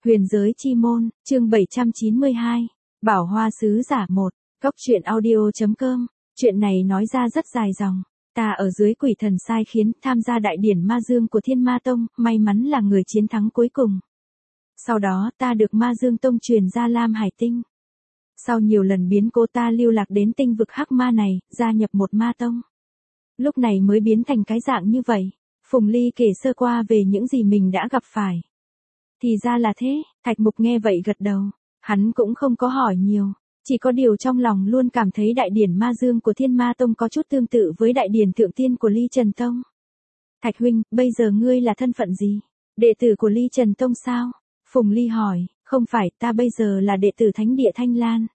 Huyền giới chi môn, chương 792. Bảo hoa sứ giả 1. Góc truyện audio.com. Chuyện này nói ra rất dài dòng. Ta ở dưới quỷ thần sai khiến tham gia đại điển ma dương của Thiên Ma Tông, may mắn là người chiến thắng cuối cùng. Sau đó ta được Ma Dương Tông truyền ra Lam Hải Tinh. Sau nhiều lần biến cố ta lưu lạc đến tinh vực hắc ma này, gia nhập một ma tông. Lúc này mới biến thành cái dạng như vậy. Phùng Ly kể sơ qua về những gì mình đã gặp phải. Thì ra là thế, Thạch Mục nghe vậy gật đầu. Hắn cũng không có hỏi nhiều. Chỉ có điều trong lòng luôn cảm thấy đại điển ma dương của Thiên Ma Tông có chút tương tự với đại điển thượng tiên của Ly Trần Tông. Thạch huynh, bây giờ ngươi là thân phận gì? Đệ tử của Ly Trần Tông sao? Phùng Ly hỏi, không phải, ta bây giờ là đệ tử Thánh Địa Thanh Lan.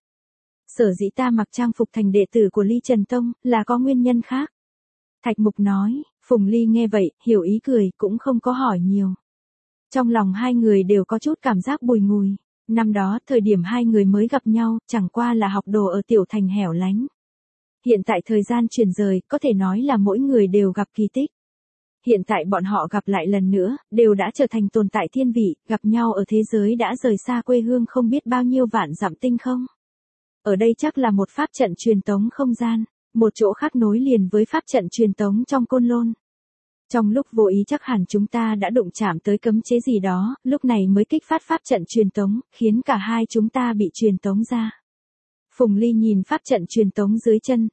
Sở dĩ ta mặc trang phục thành đệ tử của Ly Trần Tông, là có nguyên nhân khác. Thạch Mục nói, Phùng Ly nghe vậy, hiểu ý cười, cũng không có hỏi nhiều. Trong lòng hai người đều có chút cảm giác bùi ngùi. Năm đó, thời điểm hai người mới gặp nhau, chẳng qua là học đồ ở tiểu thành hẻo lánh. Hiện tại thời gian chuyển rời, có thể nói là mỗi người đều gặp kỳ tích. Hiện tại bọn họ gặp lại lần nữa, đều đã trở thành tồn tại thiên vị, gặp nhau ở thế giới đã rời xa quê hương không biết bao nhiêu vạn dặm tinh không. Ở đây chắc là một pháp trận truyền tống không gian, một chỗ khác nối liền với pháp trận truyền tống trong Côn Lôn. Trong lúc vô ý chắc hẳn chúng ta đã đụng chạm tới cấm chế gì đó, lúc này mới kích phát pháp trận truyền tống, khiến cả hai chúng ta bị truyền tống ra. Phùng Ly nhìn pháp trận truyền tống dưới chân,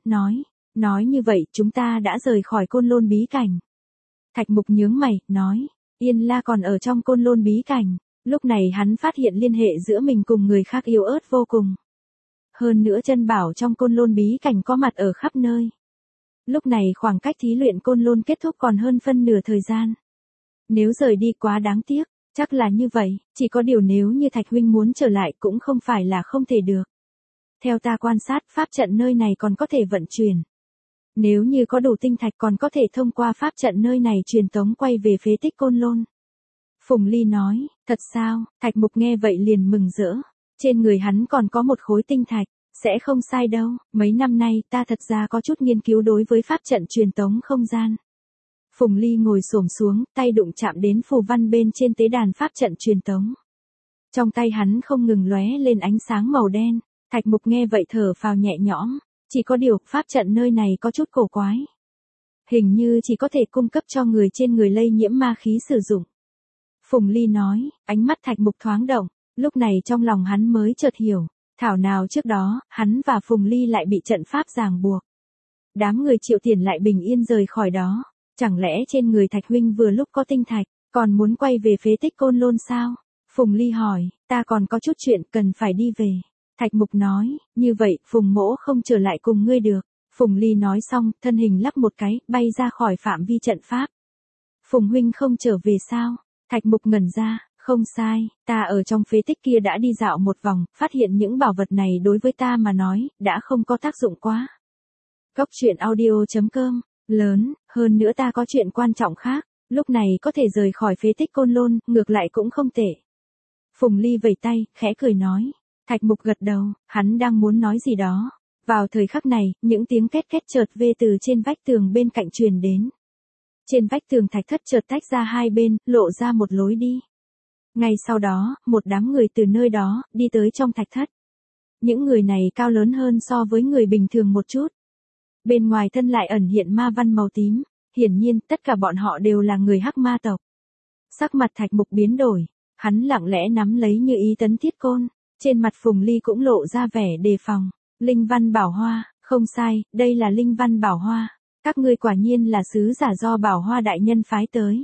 nói như vậy chúng ta đã rời khỏi Côn Lôn bí cảnh. Thạch Mục nhướng mày, nói, Yên La còn ở trong Côn Lôn bí cảnh. Lúc này hắn phát hiện liên hệ giữa mình cùng người khác yếu ớt vô cùng. Hơn nữa chân bảo trong Côn Lôn bí cảnh có mặt ở khắp nơi. Lúc này khoảng cách thí luyện Côn Lôn kết thúc còn hơn phân nửa thời gian. Nếu rời đi quá đáng tiếc, chắc là như vậy, chỉ có điều nếu như Thạch huynh muốn trở lại cũng không phải là không thể được. Theo ta quan sát, pháp trận nơi này còn có thể vận chuyển. Nếu như có đủ tinh thạch còn có thể thông qua pháp trận nơi này truyền tống quay về phế tích Côn Lôn. Phùng Ly nói, thật sao? Thạch Mục nghe vậy liền mừng rỡ. Trên người hắn còn có một khối tinh thạch, sẽ không sai đâu. Mấy năm nay ta thật ra có chút nghiên cứu đối với pháp trận truyền tống không gian. Phùng Ly ngồi xổm xuống, tay đụng chạm đến phù văn bên trên tế đàn pháp trận truyền tống. Trong tay hắn không ngừng lóe lên ánh sáng màu đen. Thạch Mục nghe vậy thở phào nhẹ nhõm. Chỉ có điều, pháp trận nơi này có chút cổ quái. Hình như chỉ có thể cung cấp cho người trên người lây nhiễm ma khí sử dụng. Phùng Ly nói, ánh mắt Thạch Mục thoáng động, lúc này trong lòng hắn mới chợt hiểu. Thảo nào trước đó, hắn và Phùng Ly lại bị trận pháp ràng buộc. Đám người Triệu Tiền lại bình yên rời khỏi đó. Chẳng lẽ trên người Thạch huynh vừa lúc có tinh thạch, còn muốn quay về phế tích Côn Lôn sao? Phùng Ly hỏi, ta còn có chút chuyện cần phải đi về. Thạch Mục nói, như vậy, Phùng mỗ không trở lại cùng ngươi được. Phùng Ly nói xong, thân hình lắc một cái, bay ra khỏi phạm vi trận pháp. Phùng huynh không trở về sao? Thạch Mục ngẩn ra, không sai, ta ở trong phế tích kia đã đi dạo một vòng, phát hiện những bảo vật này đối với ta mà nói, đã không có tác dụng quá. Góc truyện audio.com, lớn, hơn nữa ta có chuyện quan trọng khác, lúc này có thể rời khỏi phế tích Côn Lôn, ngược lại cũng không tệ. Phùng Ly vẩy tay, khẽ cười nói. Thạch Mục gật đầu, hắn đang muốn nói gì đó. Vào thời khắc này, những tiếng két két chợt vê từ trên vách tường bên cạnh truyền đến. Trên vách tường thạch thất chợt tách ra hai bên, lộ ra một lối đi. Ngay sau đó, một đám người từ nơi đó, đi tới trong thạch thất. Những người này cao lớn hơn so với người bình thường một chút. Bên ngoài thân lại ẩn hiện ma văn màu tím, hiển nhiên tất cả bọn họ đều là người hắc ma tộc. Sắc mặt Thạch Mục biến đổi, hắn lặng lẽ nắm lấy như ý tấn thiết côn. Trên mặt Phùng Ly cũng lộ ra vẻ đề phòng. Linh văn bảo hoa, không sai, đây là linh văn bảo hoa. Các ngươi quả nhiên là sứ giả do bảo hoa đại nhân phái tới.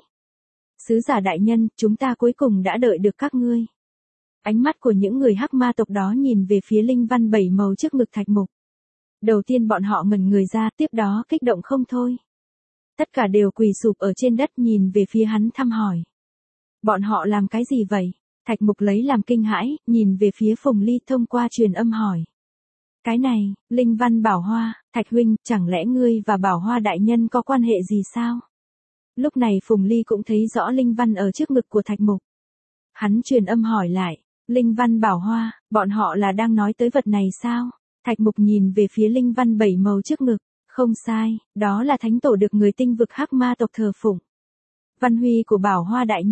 Sứ giả đại nhân, chúng ta cuối cùng đã đợi được các ngươi. Ánh mắt của những người hắc ma tộc đó nhìn về phía linh văn 7 màu trước ngực Thạch Mục. Đầu tiên bọn họ ngẩn người ra, tiếp đó kích động không thôi. Tất cả đều quỳ sụp ở trên đất nhìn về phía hắn thăm hỏi. Bọn họ làm cái gì vậy? Thạch Mục lấy làm kinh hãi, nhìn về phía Phùng Ly thông qua truyền âm hỏi. Cái này, linh văn bảo hoa, Thạch huynh, chẳng lẽ ngươi và bảo hoa đại nhân có quan hệ gì sao? Lúc này Phùng Ly cũng thấy rõ linh văn ở trước ngực của Thạch Mục. Hắn truyền âm hỏi lại, linh văn bảo hoa, bọn họ là đang nói tới vật này sao? Thạch Mục nhìn về phía linh văn 7 màu trước ngực, không sai, đó là thánh tổ được người tinh vực hắc ma tộc thờ phụng. Văn huy của bảo hoa đại nhân.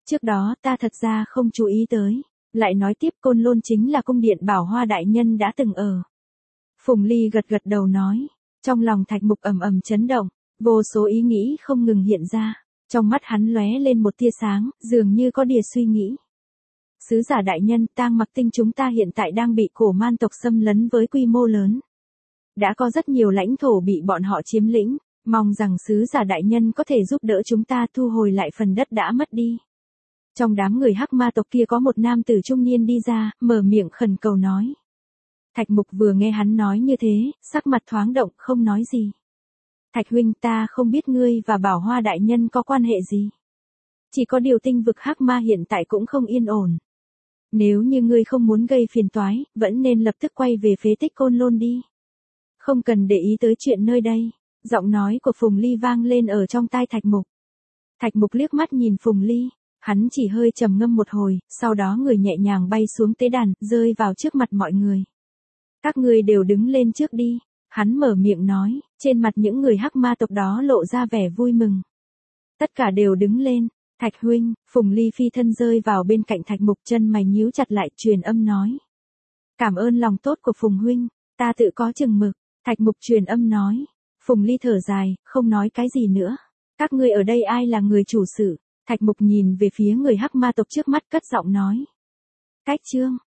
Trước đó ta thật ra không chú ý tới. Lại nói tiếp Côn Lôn chính là cung điện Bảo Hoa đại nhân đã từng ở. Phùng Ly gật gật đầu nói. Trong lòng Thạch Mục ầm ầm chấn động, vô số ý nghĩ không ngừng hiện ra. Trong mắt hắn lóe lên một tia sáng, dường như có điều suy nghĩ. Sứ giả đại nhân, Tang Mặc Tinh chúng ta hiện tại đang bị cổ man tộc xâm lấn với quy mô lớn. Đã có rất nhiều lãnh thổ bị bọn họ chiếm lĩnh, mong rằng sứ giả đại nhân có thể giúp đỡ chúng ta thu hồi lại phần đất đã mất đi. Trong đám người hắc ma tộc kia có một nam tử trung niên đi ra, mở miệng khẩn cầu nói. Thạch Mục vừa nghe hắn nói như thế, sắc mặt thoáng động, không nói gì. Thạch huynh, ta không biết ngươi và Bảo Hoa đại nhân có quan hệ gì. Chỉ có điều tinh vực hắc ma hiện tại cũng không yên ổn. Nếu như ngươi không muốn gây phiền toái, vẫn nên lập tức quay về phế tích Côn Lôn đi. Không cần để ý tới chuyện nơi đây. Giọng nói của Phùng Ly vang lên ở trong tai Thạch Mục. Thạch Mục liếc mắt nhìn Phùng Ly. Hắn chỉ hơi trầm ngâm một hồi, sau đó người nhẹ nhàng bay xuống tế đàn, rơi vào trước mặt mọi người. Các ngươi đều đứng lên trước đi. Hắn mở miệng nói, trên mặt những người hắc ma tộc đó lộ ra vẻ vui mừng. Tất cả đều đứng lên. Thạch huynh, Phùng Ly phi thân rơi vào bên cạnh Thạch Mục, chân mày nhíu chặt lại, truyền âm nói. Cảm ơn lòng tốt của Phùng huynh, ta tự có chừng mực. Thạch Mục truyền âm nói. Phùng Ly thở dài, không nói cái gì nữa. Các ngươi ở đây ai là người chủ sự? Thạch Mục nhìn về phía người hắc ma tộc trước mắt, cất giọng nói. Cách chương.